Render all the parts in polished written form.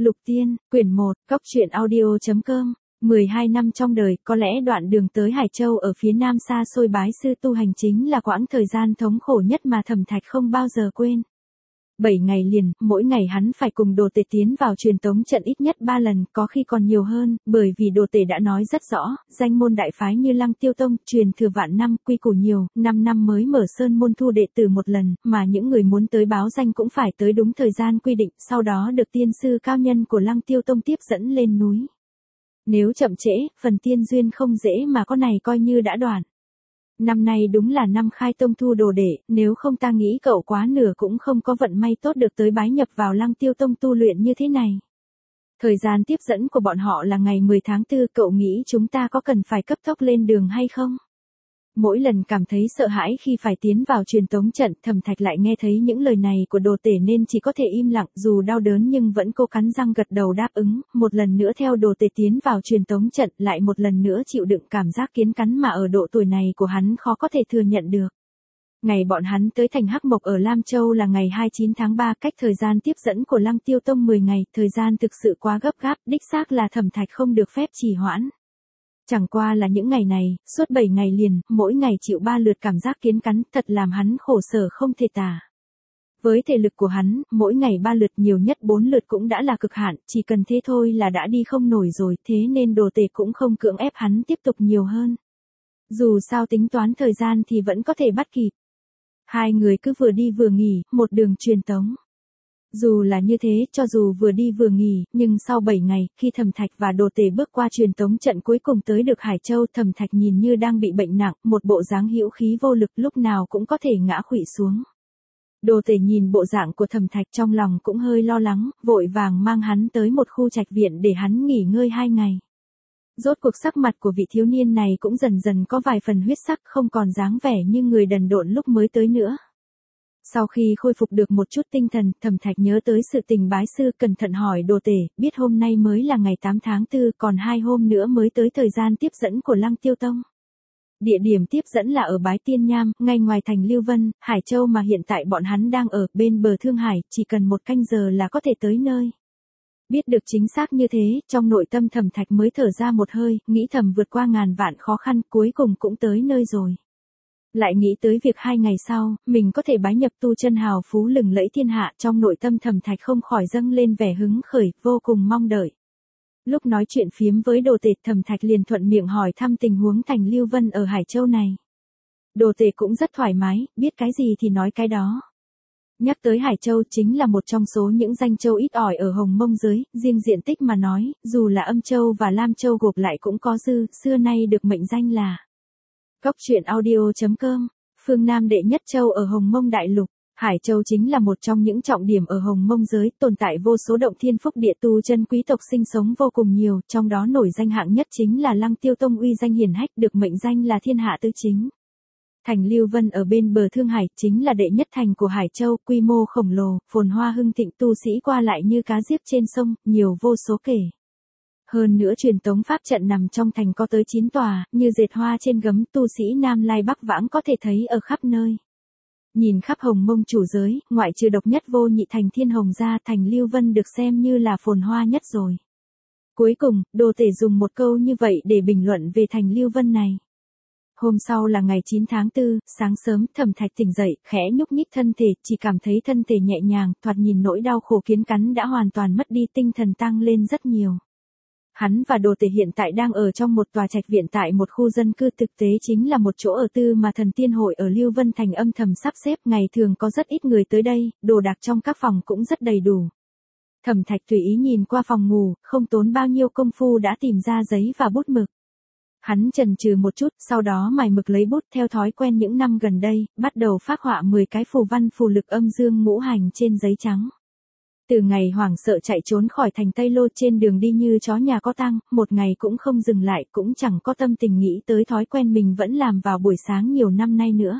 Lục Tiên, quyển 1, Cốc truyện audio.com. 12 năm trong đời, có lẽ đoạn đường tới Hải Châu ở phía nam xa xôi bái sư tu hành chính là quãng thời gian thống khổ nhất mà Thẩm Thạch không bao giờ quên. 7 ngày liền, mỗi ngày hắn phải cùng Đồ Tể tiến vào truyền tống trận ít nhất 3 lần, có khi còn nhiều hơn, bởi vì Đồ Tể đã nói rất rõ, danh môn đại phái như Lăng Tiêu Tông, truyền thừa vạn năm, quy củ nhiều, 5 năm mới mở sơn môn thu đệ tử một lần, mà những người muốn tới báo danh cũng phải tới đúng thời gian quy định, sau đó được tiên sư cao nhân của Lăng Tiêu Tông tiếp dẫn lên núi. Nếu chậm trễ, phần tiên duyên không dễ mà có này coi như đã đoạn. Năm nay đúng là năm khai tông thu đồ đệ, nếu không ta nghĩ cậu quá nửa cũng không có vận may tốt được tới bái nhập vào Lăng Tiêu Tông tu luyện như thế này. Thời gian tiếp dẫn của bọn họ là ngày 10 tháng 4, cậu nghĩ chúng ta có cần phải cấp tốc lên đường hay không? Mỗi lần cảm thấy sợ hãi khi phải tiến vào truyền tống trận, Thẩm Thạch lại nghe thấy những lời này của Đồ Tể nên chỉ có thể im lặng, dù đau đớn nhưng vẫn cố cắn răng gật đầu đáp ứng, một lần nữa theo Đồ Tể tiến vào truyền tống trận, lại một lần nữa chịu đựng cảm giác kiến cắn mà ở độ tuổi này của hắn khó có thể thừa nhận được. Ngày bọn hắn tới thành Hắc Mộc ở Lam Châu là ngày 29 tháng 3, cách thời gian tiếp dẫn của Lăng Tiêu Tông 10 ngày, thời gian thực sự quá gấp gáp, đích xác là Thẩm Thạch không được phép trì hoãn. Chẳng qua là những ngày này, suốt 7 ngày liền, mỗi ngày chịu 3 lượt cảm giác kiến cắn, thật làm hắn khổ sở không thể tả. Với thể lực của hắn, mỗi ngày 3 lượt nhiều nhất 4 lượt cũng đã là cực hạn, chỉ cần thế thôi là đã đi không nổi rồi, thế nên Đồ Tể cũng không cưỡng ép hắn tiếp tục nhiều hơn. Dù sao tính toán thời gian thì vẫn có thể bắt kịp. Hai người cứ vừa đi vừa nghỉ, một đường truyền tống. Dù là như thế, cho dù vừa đi vừa nghỉ, nhưng sau 7 ngày, khi Thẩm Thạch và Đồ Tể bước qua truyền tống trận cuối cùng tới được Hải Châu, Thẩm Thạch nhìn như đang bị bệnh nặng, một bộ dáng hữu khí vô lực lúc nào cũng có thể ngã khuỵu xuống. Đồ Tể nhìn bộ dạng của Thẩm Thạch trong lòng cũng hơi lo lắng, vội vàng mang hắn tới một khu trạch viện để hắn nghỉ ngơi 2 ngày. Rốt cuộc sắc mặt của vị thiếu niên này cũng dần dần có vài phần huyết sắc, không còn dáng vẻ như người đần độn lúc mới tới nữa. Sau khi khôi phục được một chút tinh thần, Thẩm Thạch nhớ tới sự tình bái sư, cẩn thận hỏi Đồ Tể, biết hôm nay mới là ngày 8 tháng 4, còn 2 hôm nữa mới tới thời gian tiếp dẫn của Lăng Tiêu Tông. Địa điểm tiếp dẫn là ở Bái Tiên Nham, ngay ngoài thành Lưu Vân, Hải Châu mà hiện tại bọn hắn đang ở, bên bờ Thương Hải, chỉ cần 1 canh giờ là có thể tới nơi. Biết được chính xác như thế, trong nội tâm Thẩm Thạch mới thở ra một hơi, nghĩ thầm vượt qua ngàn vạn khó khăn, cuối cùng cũng tới nơi rồi. Lại nghĩ tới việc 2 ngày sau, mình có thể bái nhập tu chân hào phú lừng lẫy thiên hạ, trong nội tâm Thẩm Thạch không khỏi dâng lên vẻ hứng khởi, vô cùng mong đợi. Lúc nói chuyện phiếm với Đồ Tể, Thẩm Thạch liền thuận miệng hỏi thăm tình huống thành Lưu Vân ở Hải Châu này. Đồ Tể cũng rất thoải mái, biết cái gì thì nói cái đó. Nhắc tới Hải Châu chính là một trong số những danh châu ít ỏi ở Hồng Mông giới, riêng diện tích mà nói, dù là Âm Châu và Lam Châu gộp lại cũng có dư, xưa nay được mệnh danh là Cốc truyện audio.com, phương Nam đệ nhất châu ở Hồng Mông đại lục. Hải Châu chính là một trong những trọng điểm ở Hồng Mông giới, tồn tại vô số động thiên phúc địa tu chân quý tộc sinh sống vô cùng nhiều, trong đó nổi danh hạng nhất chính là Lăng Tiêu Tông uy danh hiển hách, được mệnh danh là thiên hạ tư chính. Thành Lưu Vân ở bên bờ Thương Hải, chính là đệ nhất thành của Hải Châu, quy mô khổng lồ, phồn hoa hưng thịnh, tu sĩ qua lại như cá giết trên sông, nhiều vô số kể. Hơn nữa truyền tống pháp trận nằm trong thành có tới 9 tòa, như dệt hoa trên gấm, tu sĩ Nam Lai Bắc Vãng có thể thấy ở khắp nơi. Nhìn khắp Hồng Mông chủ giới, ngoại trừ độc nhất vô nhị thành Thiên Hồng ra, thành Lưu Vân được xem như là phồn hoa nhất rồi. Cuối cùng, Đồ Tể dùng một câu như vậy để bình luận về thành Lưu Vân này. Hôm sau là ngày 9 tháng 4, sáng sớm, Thẩm Thạch tỉnh dậy, khẽ nhúc nhích thân thể, chỉ cảm thấy thân thể nhẹ nhàng, thoạt nhìn nỗi đau khổ kiến cắn đã hoàn toàn mất đi, tinh thần tăng lên rất nhiều. Hắn và Đồ Tể hiện tại đang ở trong một tòa trạch viện tại một khu dân cư, thực tế chính là một chỗ ở tư mà thần tiên hội ở Lưu Vân thành âm thầm sắp xếp, ngày thường có rất ít người tới đây, đồ đạc trong các phòng cũng rất đầy đủ. Thẩm Thạch tùy ý nhìn qua phòng ngủ, không tốn bao nhiêu công phu đã tìm ra giấy và bút mực. Hắn chần chừ một chút, sau đó mài mực lấy bút, theo thói quen những năm gần đây, bắt đầu phác họa 10 cái phù văn phù lực âm dương ngũ hành trên giấy trắng. Từ ngày hoảng sợ chạy trốn khỏi thành Tây Lô, trên đường đi như chó nhà có tang, một ngày cũng không dừng lại, cũng chẳng có tâm tình nghĩ tới thói quen mình vẫn làm vào buổi sáng nhiều năm nay nữa.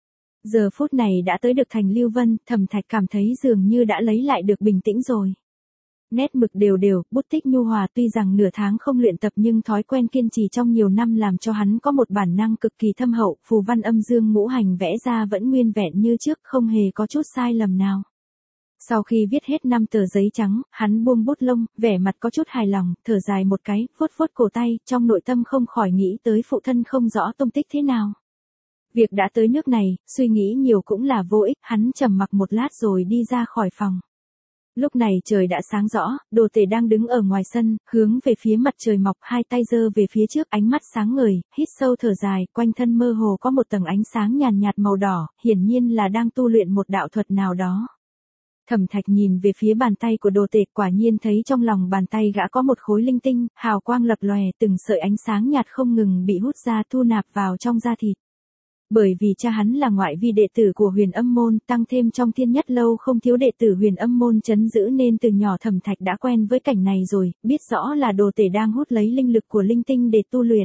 Giờ phút này đã tới được thành Lưu Vân, Thẩm Thạch cảm thấy dường như đã lấy lại được bình tĩnh rồi. Nét mực đều đều, bút tích nhu hòa, tuy rằng nửa tháng không luyện tập nhưng thói quen kiên trì trong nhiều năm làm cho hắn có một bản năng cực kỳ thâm hậu, phù văn âm dương ngũ hành vẽ ra vẫn nguyên vẹn như trước, không hề có chút sai lầm nào. Sau khi viết hết 5 tờ giấy trắng, hắn buông bút lông, vẻ mặt có chút hài lòng, thở dài một cái, vuốt vuốt cổ tay, trong nội tâm không khỏi nghĩ tới phụ thân không rõ tung tích thế nào. Việc đã tới nước này, suy nghĩ nhiều cũng là vô ích, hắn trầm mặc một lát rồi đi ra khỏi phòng. Lúc này trời đã sáng rõ, Đồ Tể đang đứng ở ngoài sân, hướng về phía mặt trời mọc, hai tay giơ về phía trước, ánh mắt sáng ngời, hít sâu thở dài, quanh thân mơ hồ có một tầng ánh sáng nhàn nhạt màu đỏ, hiển nhiên là đang tu luyện một đạo thuật nào đó. Thẩm Thạch nhìn về phía bàn tay của Đồ Tể, quả nhiên thấy trong lòng bàn tay gã có một khối linh tinh, hào quang lập lòe, từng sợi ánh sáng nhạt không ngừng bị hút ra thu nạp vào trong da thịt. Bởi vì cha hắn là ngoại vi đệ tử của Huyền Âm môn, tăng thêm trong Thiên Nhất lâu không thiếu đệ tử Huyền Âm môn trấn giữ nên từ nhỏ Thẩm Thạch đã quen với cảnh này rồi, biết rõ là Đồ Tể đang hút lấy linh lực của linh tinh để tu luyện.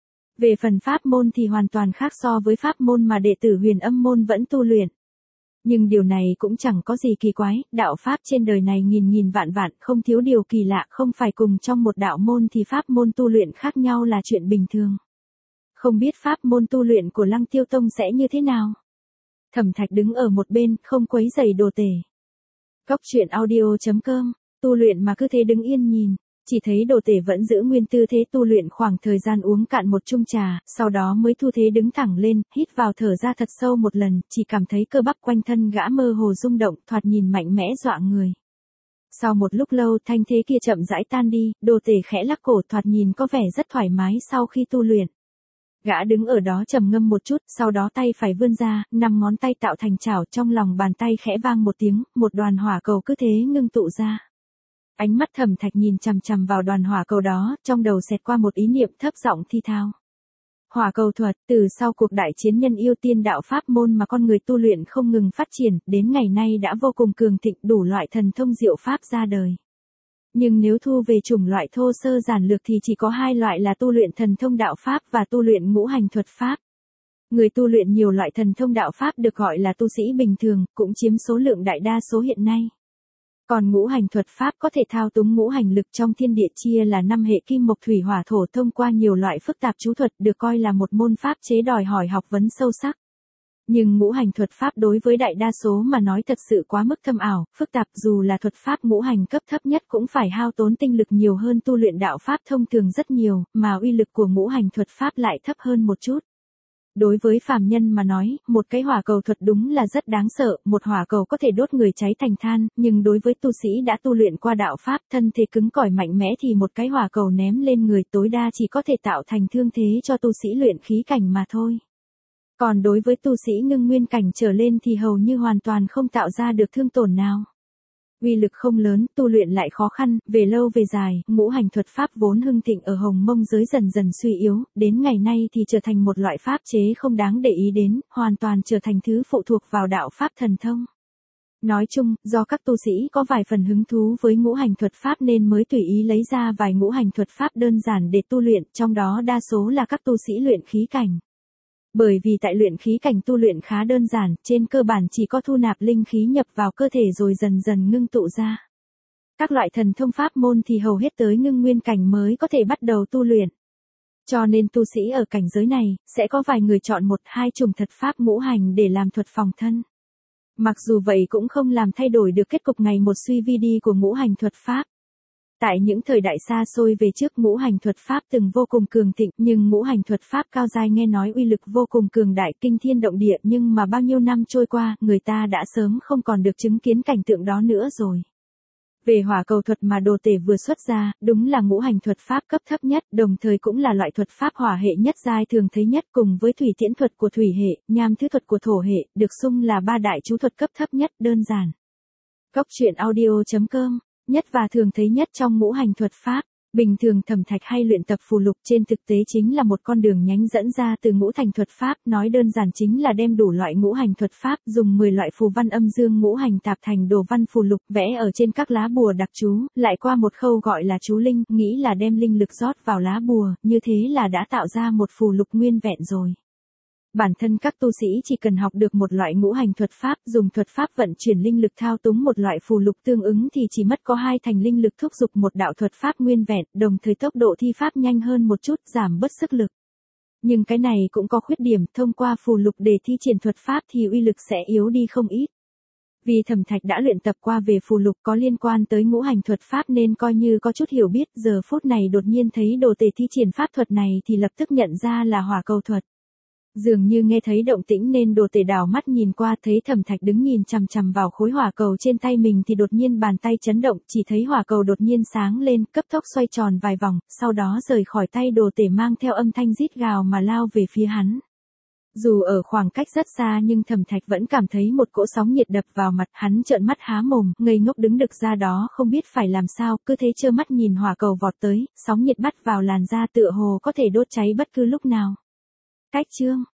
Về phần pháp môn thì hoàn toàn khác so với pháp môn mà đệ tử Huyền Âm môn vẫn tu luyện. Nhưng điều này cũng chẳng có gì kỳ quái, đạo pháp trên đời này nghìn nghìn vạn vạn, không thiếu điều kỳ lạ, không phải cùng trong một đạo môn thì pháp môn tu luyện khác nhau là chuyện bình thường. Không biết pháp môn tu luyện của Lăng Tiêu Tông sẽ như thế nào? Thẩm Thạch đứng ở một bên, không quấy rầy Đồ Tể. Cốc truyện audio.com, tu luyện mà cứ thế đứng yên nhìn, chỉ thấy Đồ Tể vẫn giữ nguyên tư thế tu luyện khoảng thời gian uống cạn một chung trà, sau đó mới thu thế đứng thẳng lên, hít vào thở ra thật sâu một lần, chỉ cảm thấy cơ bắp quanh thân gã mơ hồ rung động, thoạt nhìn mạnh mẽ dọa người. Sau một lúc lâu thanh thế kia chậm rãi tan đi, Đồ Tể khẽ lắc cổ, thoạt nhìn có vẻ rất thoải mái sau khi tu luyện. Gã đứng ở đó trầm ngâm một chút, sau đó tay phải vươn ra, 5 ngón tay tạo thành chảo, trong lòng bàn tay khẽ vang một tiếng, một đoàn hỏa cầu cứ thế ngưng tụ ra. Ánh mắt Thẩm Thạch nhìn chằm chằm vào đoàn hỏa cầu đó, trong đầu xẹt qua một ý niệm thấp giọng thi thao. Hỏa cầu thuật, từ sau cuộc đại chiến nhân yêu tiên đạo pháp môn mà con người tu luyện không ngừng phát triển, đến ngày nay đã vô cùng cường thịnh, đủ loại thần thông diệu pháp ra đời. Nhưng nếu thu về chủng loại thô sơ giản lược thì chỉ có hai loại là tu luyện thần thông đạo pháp và tu luyện ngũ hành thuật pháp. Người tu luyện nhiều loại thần thông đạo pháp được gọi là tu sĩ bình thường, cũng chiếm số lượng đại đa số hiện nay. Còn ngũ hành thuật pháp có thể thao túng ngũ hành lực trong thiên địa chia là 5 hệ kim mộc thủy hỏa thổ thông qua nhiều loại phức tạp chú thuật được coi là một môn pháp chế đòi hỏi học vấn sâu sắc. Nhưng ngũ hành thuật pháp đối với đại đa số mà nói thật sự quá mức thâm ảo, phức tạp, dù là thuật pháp ngũ hành cấp thấp nhất cũng phải hao tốn tinh lực nhiều hơn tu luyện đạo pháp thông thường rất nhiều, mà uy lực của ngũ hành thuật pháp lại thấp hơn một chút. Đối với phàm nhân mà nói, một cái hỏa cầu thuật đúng là rất đáng sợ, một hỏa cầu có thể đốt người cháy thành than, nhưng đối với tu sĩ đã tu luyện qua đạo pháp, thân thể cứng cỏi mạnh mẽ thì một cái hỏa cầu ném lên người tối đa chỉ có thể tạo thành thương thế cho tu sĩ luyện khí cảnh mà thôi. Còn đối với tu sĩ ngưng nguyên cảnh trở lên thì hầu như hoàn toàn không tạo ra được thương tổn nào. Uy lực không lớn, tu luyện lại khó khăn, về lâu về dài, ngũ hành thuật pháp vốn hưng thịnh ở Hồng Mông giới dần dần suy yếu, đến ngày nay thì trở thành một loại pháp chế không đáng để ý đến, hoàn toàn trở thành thứ phụ thuộc vào đạo pháp thần thông. Nói chung, do các tu sĩ có vài phần hứng thú với ngũ hành thuật pháp nên mới tùy ý lấy ra vài ngũ hành thuật pháp đơn giản để tu luyện, trong đó đa số là các tu sĩ luyện khí cảnh. Bởi vì tại luyện khí cảnh tu luyện khá đơn giản, trên cơ bản chỉ có thu nạp linh khí nhập vào cơ thể rồi dần dần ngưng tụ ra. Các loại thần thông pháp môn thì hầu hết tới ngưng nguyên cảnh mới có thể bắt đầu tu luyện. Cho nên tu sĩ ở cảnh giới này, sẽ có vài người chọn một hai chủng thuật pháp ngũ hành để làm thuật phòng thân. Mặc dù vậy cũng không làm thay đổi được kết cục ngày một suy vi đi của ngũ hành thuật pháp. Tại những thời đại xa xôi về trước ngũ hành thuật pháp từng vô cùng cường thịnh, nhưng ngũ hành thuật pháp cao giai nghe nói uy lực vô cùng cường đại kinh thiên động địa, nhưng mà bao nhiêu năm trôi qua, người ta đã sớm không còn được chứng kiến cảnh tượng đó nữa rồi. Về hỏa cầu thuật mà Đồ Tể vừa xuất ra, đúng là ngũ hành thuật pháp cấp thấp nhất, đồng thời cũng là loại thuật pháp hỏa hệ nhất giai thường thấy nhất, cùng với thủy tiễn thuật của thủy hệ, nham thứ thuật của thổ hệ, được xưng là ba đại chú thuật cấp thấp nhất, đơn giản. Cốc truyện audio.com, nhất và thường thấy nhất trong ngũ hành thuật pháp. Bình thường Thẩm Thạch hay luyện tập phù lục trên thực tế chính là một con đường nhánh dẫn ra từ ngũ thành thuật pháp, nói đơn giản chính là đem đủ loại ngũ hành thuật pháp, dùng 10 loại phù văn âm dương ngũ hành tạp thành đồ văn phù lục, vẽ ở trên các lá bùa đặc chú, lại qua một khâu gọi là chú linh, nghĩ là đem linh lực rót vào lá bùa, như thế là đã tạo ra một phù lục nguyên vẹn rồi. Bản thân các tu sĩ chỉ cần học được một loại ngũ hành thuật pháp, dùng thuật pháp vận chuyển linh lực thao túng một loại phù lục tương ứng thì chỉ mất có 2 thành linh lực thúc giục một đạo thuật pháp nguyên vẹn, đồng thời tốc độ thi pháp nhanh hơn một chút, giảm bớt sức lực. Nhưng cái này cũng có khuyết điểm, thông qua phù lục để thi triển thuật pháp thì uy lực sẽ yếu đi không ít. Vì Thẩm Thạch đã luyện tập qua về phù lục có liên quan tới ngũ hành thuật pháp nên coi như có chút hiểu biết, giờ phút này đột nhiên thấy Đồ Tể thi triển pháp thuật này thì lập tức nhận ra là hỏa cầu thuật. Dường như nghe thấy động tĩnh nên Đồ Tể đảo mắt nhìn qua, thấy Thẩm Thạch đứng nhìn chằm chằm vào khối hỏa cầu trên tay mình thì đột nhiên bàn tay chấn động, chỉ thấy hỏa cầu đột nhiên sáng lên, cấp tốc xoay tròn vài vòng, sau đó rời khỏi tay Đồ Tể mang theo âm thanh rít gào mà lao về phía hắn. Dù ở khoảng cách rất xa nhưng Thẩm Thạch vẫn cảm thấy một cỗ sóng nhiệt đập vào mặt, hắn trợn mắt há mồm, ngây ngốc đứng đực ra đó không biết phải làm sao, cứ thế trơ mắt nhìn hỏa cầu vọt tới, sóng nhiệt bắt vào làn da tựa hồ có thể đốt cháy bất cứ lúc nào. Cách chương